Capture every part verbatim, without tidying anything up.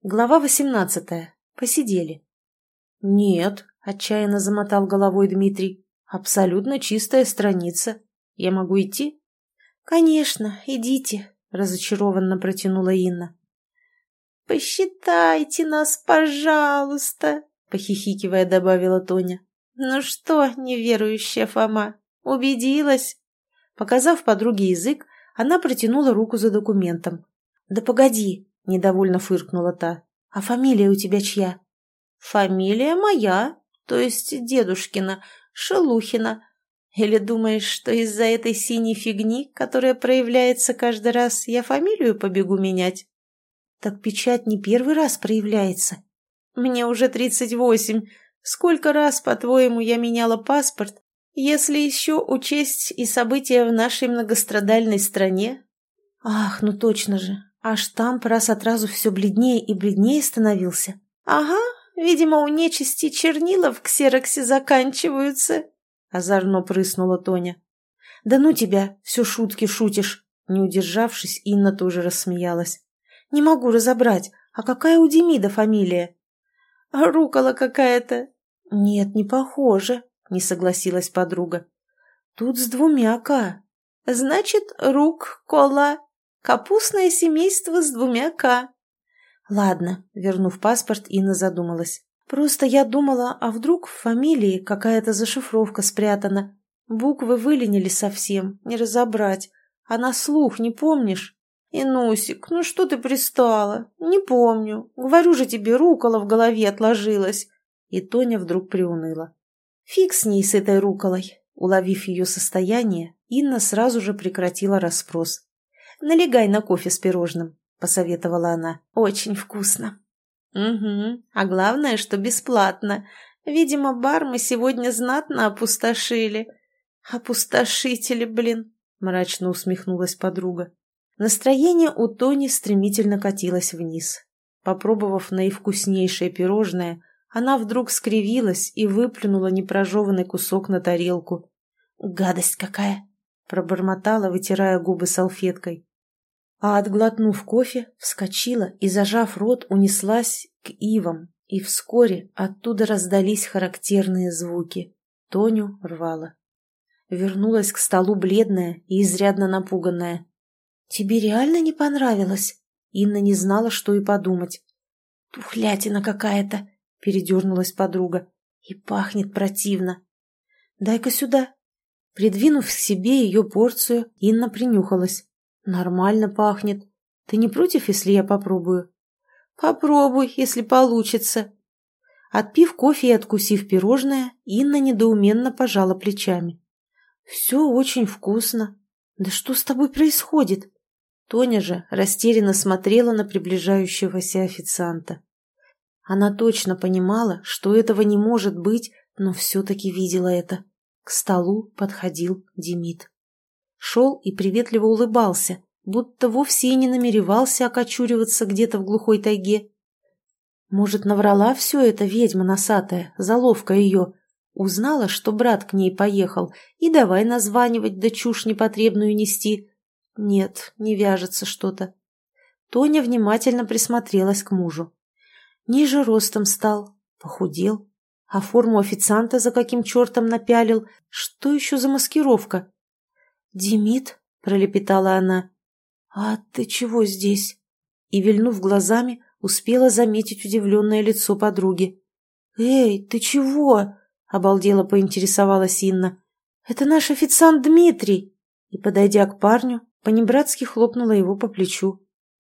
Глава восемнадцатая. Посидели. «Нет», — отчаянно замотал головой Дмитрий, — «абсолютно чистая страница. Я могу идти?» «Конечно, идите», — разочарованно протянула Инна. «Посчитайте нас, пожалуйста», — похихикивая добавила Тоня. «Ну что, неверующая Фома, убедилась?» Показав подруге язык, она протянула руку за документом. «Да погоди», — недовольно фыркнула та. «А фамилия у тебя чья?» «Фамилия моя, то есть дедушкина, Шелухина. Или думаешь, что из-за этой синей фигни, которая проявляется каждый раз, я фамилию побегу менять?» «Так печать не первый раз проявляется». «Мне уже тридцать восемь. Сколько раз, по-твоему, я меняла паспорт, если еще учесть и события в нашей многострадальной стране?» «Ах, ну точно же. А штамп раз от разу все бледнее и бледнее становился». «Ага, видимо, у нечисти чернила в ксероксе заканчиваются», — озорно прыснула Тоня. «Да ну тебя, все шутки шутишь». Не удержавшись, Инна тоже рассмеялась. «Не могу разобрать, а какая у Демида фамилия?» «Рукола какая-то». «Нет, не похоже», — не согласилась подруга. «Тут с двумя «к». «Значит, рук-кола. Капустное семейство с двумя «к». «Ладно», — вернув паспорт, Инна задумалась. «Просто я думала, а вдруг в фамилии какая-то зашифровка спрятана. Буквы выленили совсем, не разобрать. А на слух не помнишь?» «Инусик, ну что ты пристала? Не помню. Говорю же тебе, рукола в голове отложилась». И Тоня вдруг приуныла. «Фиг с ней, с этой руколой». Уловив ее состояние, Инна сразу же прекратила расспрос. «Налегай на кофе с пирожным», — посоветовала она. «Очень вкусно». «Угу, а главное, что бесплатно. Видимо, бар мы сегодня знатно опустошили». «Опустошители, блин», — мрачно усмехнулась подруга. Настроение у Тони стремительно катилось вниз. Попробовав наивкуснейшее пирожное, она вдруг скривилась и выплюнула непрожеванный кусок на тарелку. «Гадость какая!» — пробормотала, вытирая губы салфеткой. А отглотнув кофе, вскочила и, зажав рот, унеслась к ивам, и вскоре оттуда раздались характерные звуки. Тоню рвало. Вернулась к столу бледная и изрядно напуганная. «Тебе реально не понравилось?» Инна не знала, что и подумать. «Тухлятина какая-то!» — передернулась подруга. «И пахнет противно!» «Дай-ка сюда!» Придвинув к себе ее порцию, Инна принюхалась. «Нормально пахнет. Ты не против, если я попробую?» «Попробуй, если получится». Отпив кофе и откусив пирожное, Инна недоуменно пожала плечами. «Все очень вкусно. Да что с тобой происходит?» Тоня же растерянно смотрела на приближающегося официанта. Она точно понимала, что этого не может быть, но все-таки видела это. К столу подходил Демид. Шел и приветливо улыбался, будто вовсе и не намеревался окочуриваться где-то в глухой тайге. Может, наврала все это ведьма носатая, заловка ее, узнала, что брат к ней поехал, и давай названивать да чушь непотребную нести. Нет, не вяжется что-то. Тоня внимательно присмотрелась к мужу. Ниже ростом стал, похудел, а форму официанта за каким чертом напялил. Что еще за маскировка? «Демид?» — пролепетала она. «А ты чего здесь?» И, вильнув глазами, успела заметить удивленное лицо подруги. «Эй, ты чего?» — обалдело поинтересовалась Инна. «Это наш официант Дмитрий!» И, подойдя к парню, понебратски хлопнула его по плечу.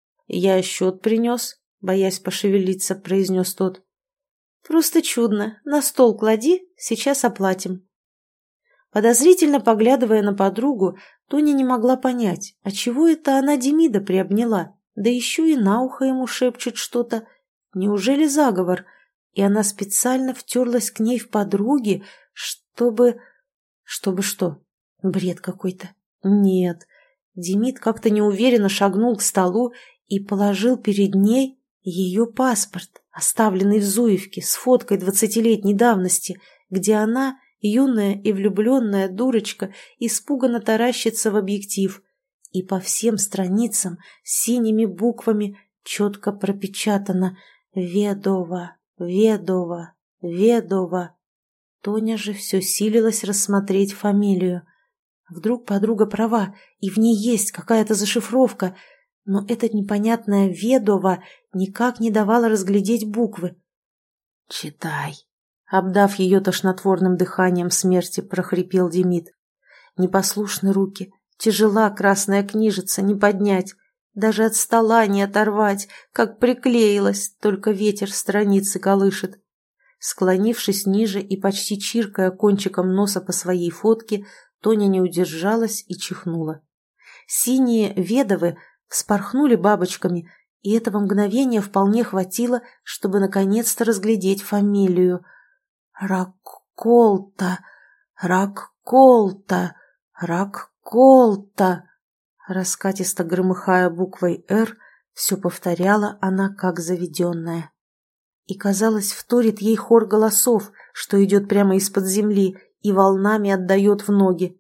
«Я счет принес», — боясь пошевелиться, произнес тот. «Просто чудно. На стол клади, сейчас оплатим». Подозрительно поглядывая на подругу, Тоня не могла понять, а чего это она Демида приобняла, да еще и на ухо ему шепчет что-то. Неужели заговор? И она специально втерлась к ней в подруги, чтобы... Чтобы что? Бред какой-то. Нет. Демид как-то неуверенно шагнул к столу и положил перед ней ее паспорт, оставленный в Зуевке с фоткой двадцатилетней давности, где она, юная и влюбленная дурочка, испуганно таращится в объектив, и по всем страницам синими буквами четко пропечатано Ведова, Ведова, Ведова. Тоня же все силилась рассмотреть фамилию. Вдруг подруга права, и в ней есть какая-то зашифровка, но эта непонятная Ведова никак не давала разглядеть буквы. «Читай», — обдав ее тошнотворным дыханием смерти, прохрипел Демид. Непослушны руки, тяжела красная книжица, не поднять, даже от стола не оторвать, как приклеилась, только ветер страницы колышет. Склонившись ниже и почти чиркая кончиком носа по своей фотке, Тоня не удержалась и чихнула. Синие ведовы вспорхнули бабочками, и этого мгновения вполне хватило, чтобы наконец-то разглядеть фамилию. Ракколта, Ракколта, Ракколта. Раскатисто громыхая буквой «Р», все повторяла она как заведенная. И, казалось, вторит ей хор голосов, что идет прямо из-под земли и волнами отдает в ноги.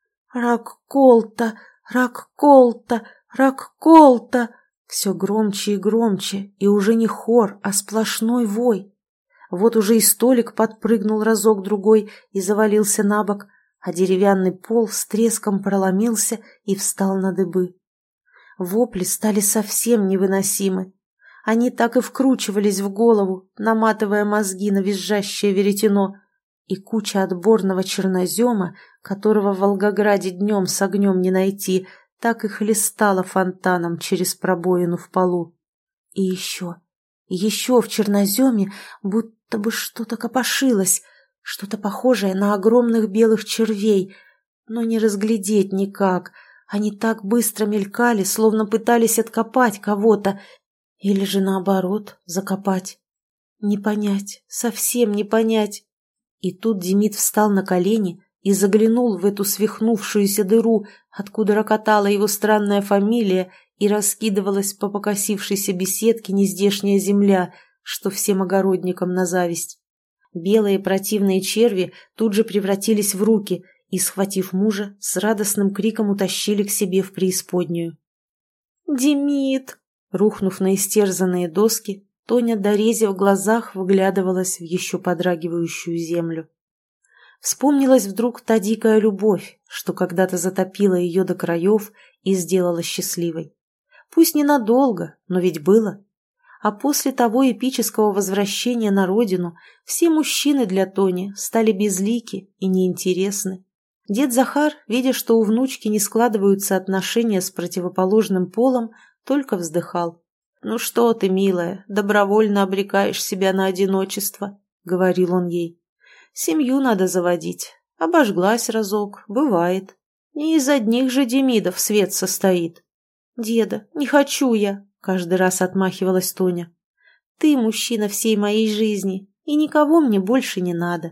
«Ракколта, Ракколта, Ракколта!» Все громче и громче, и уже не хор, а сплошной вой. Вот уже и столик подпрыгнул разок-другой и завалился на бок, а деревянный пол с треском проломился и встал на дыбы. Вопли стали совсем невыносимы. Они так и вкручивались в голову, наматывая мозги на визжащее веретено, и куча отборного чернозема, которого в Волгограде днем с огнем не найти, так и хлестала фонтаном через пробоину в полу. И еще, еще в черноземе будто бы что-то копошилось, что-то похожее на огромных белых червей, но не разглядеть никак. Они так быстро мелькали, словно пытались откопать кого-то, или же наоборот закопать. Не понять, совсем не понять. И тут Демид встал на колени и заглянул в эту свихнувшуюся дыру, откуда рокотала его странная фамилия и раскидывалась по покосившейся беседке нездешняя земля, что всем огородникам на зависть. Белые противные черви тут же превратились в руки и, схватив мужа, с радостным криком утащили к себе в преисподнюю. «Демид!» Рухнув на истерзанные доски, Тоня, дорезив в глазах, вглядывалась в еще подрагивающую землю. Вспомнилась вдруг та дикая любовь, что когда-то затопила ее до краев и сделала счастливой. Пусть ненадолго, но ведь было. А после того эпического возвращения на родину все мужчины для Тони стали безлики и неинтересны. Дед Захар, видя, что у внучки не складываются отношения с противоположным полом, только вздыхал. «Ну что ты, милая, добровольно обрекаешь себя на одиночество», — говорил он ей. «Семью надо заводить. Обожглась разок, бывает. Не из одних же Демидов свет состоит». «Деда, не хочу я», — каждый раз отмахивалась Тоня. «Ты мужчина всей моей жизни, и никого мне больше не надо».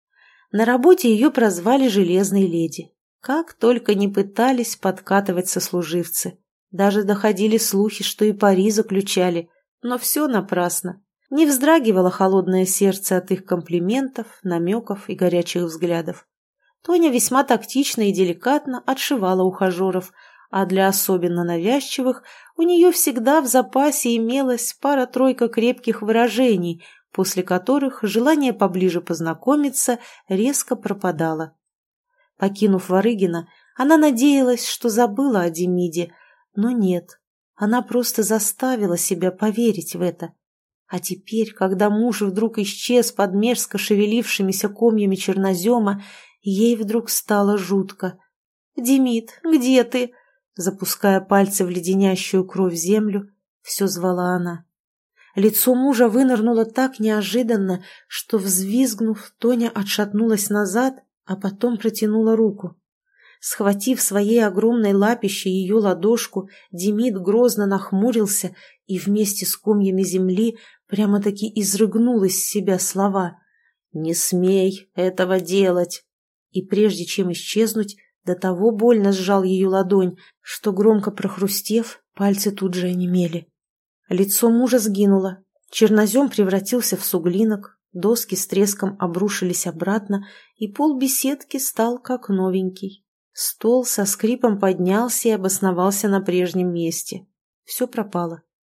На работе ее прозвали «Железной леди». Как только не пытались подкатывать сослуживцы. Даже доходили слухи, что и пари заключали, но все напрасно. Не вздрагивало холодное сердце от их комплиментов, намеков и горячих взглядов. Тоня весьма тактично и деликатно отшивала ухажеров, а для особенно навязчивых у нее всегда в запасе имелась пара-тройка крепких выражений, после которых желание поближе познакомиться резко пропадало. Покинув Варыгина, она надеялась, что забыла о Демиде, но нет, она просто заставила себя поверить в это. А теперь, когда муж вдруг исчез под мерзко шевелившимися комьями чернозема, ей вдруг стало жутко. «Демид, где ты?» Запуская пальцы в леденящую кровь землю, все звала она. Лицо мужа вынырнуло так неожиданно, что, взвизгнув, Тоня отшатнулась назад, а потом протянула руку. Схватив своей огромной лапищей ее ладошку, Демид грозно нахмурился и вместе с комьями земли прямо-таки изрыгнул из себя слова «Не смей этого делать!» И прежде чем исчезнуть, до того больно сжал ее ладонь, что, громко прохрустев, пальцы тут же онемели. Лицо мужа сгинуло, чернозем превратился в суглинок, доски с треском обрушились обратно, и пол беседки стал как новенький. Стол со скрипом поднялся и обосновался на прежнем месте. Все пропало.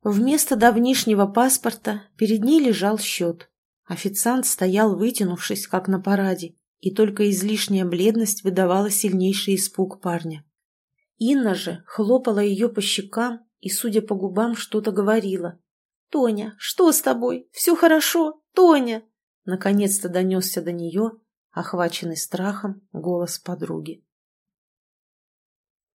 Вместо давнишнего паспорта перед ней лежал счет. Официант стоял, вытянувшись, как на параде, и только излишняя бледность выдавала сильнейший испуг парня. Инна же хлопала ее по щекам и, судя по губам, что-то говорила. «Тоня, что с тобой? Все хорошо? Тоня!» Наконец-то донесся до нее, охваченный страхом, голос подруги.